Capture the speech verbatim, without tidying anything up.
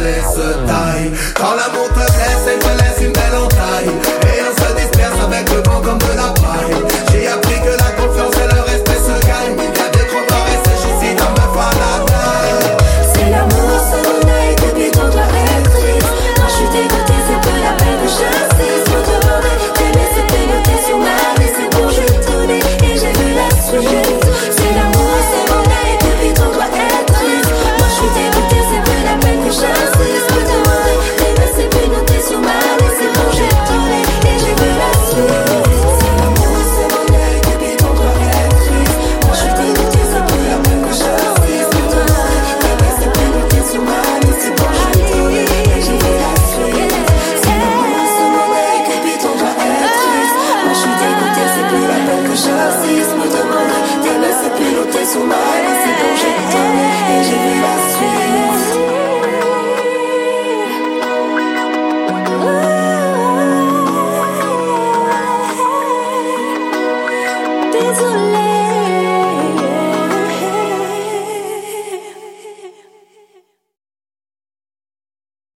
aller se taille. Quand l'amour te blesse, elle te laisse une belle entaille. Et on se disperse avec le vent comme de la paille. J'ai appris que la confiance et le respect se gagnent. Il y a des trop d'or et sèche ici dans me faire la taille. C'est l'amour, c'est mon œil, depuis ton doigt être triste. Quand je suis dégoûtée, c'est peu la peine que j'insiste. Faut demander, t'aimer, c'est pénoter sur ma liste. C'est bon, je vais tourner et j'ai vu la suite. C'est l'amour, c'est mon œil, depuis ton doigt être triste. Moi je suis dégoûtée, c'est peu la peine que j'insiste. Faut demander, t'aimer, c'est pénoter sur ma liste. C'est bon, j'ai tourné et j'ai vu la suite. C'est l'amour, c'est mon œil, depuis ton doigt être triste. Moi je suis dégoûtée, c'est peu la peine que j'insiste. Faut demander, t'aimer, c'est pénoter sur ma liste. C'est bon, j'ai tourné et j'ai vu la suite. C'est l'amour, c'est mon œil, depuis ton doigt être triste. Moi je suis dégoûtée, c'est plus la peine que j'insiste. Me demander, t'aimer, c'est piloter sur ma liste. C'est bon, j'ai tourné et j'ai vu la suite. Désolée.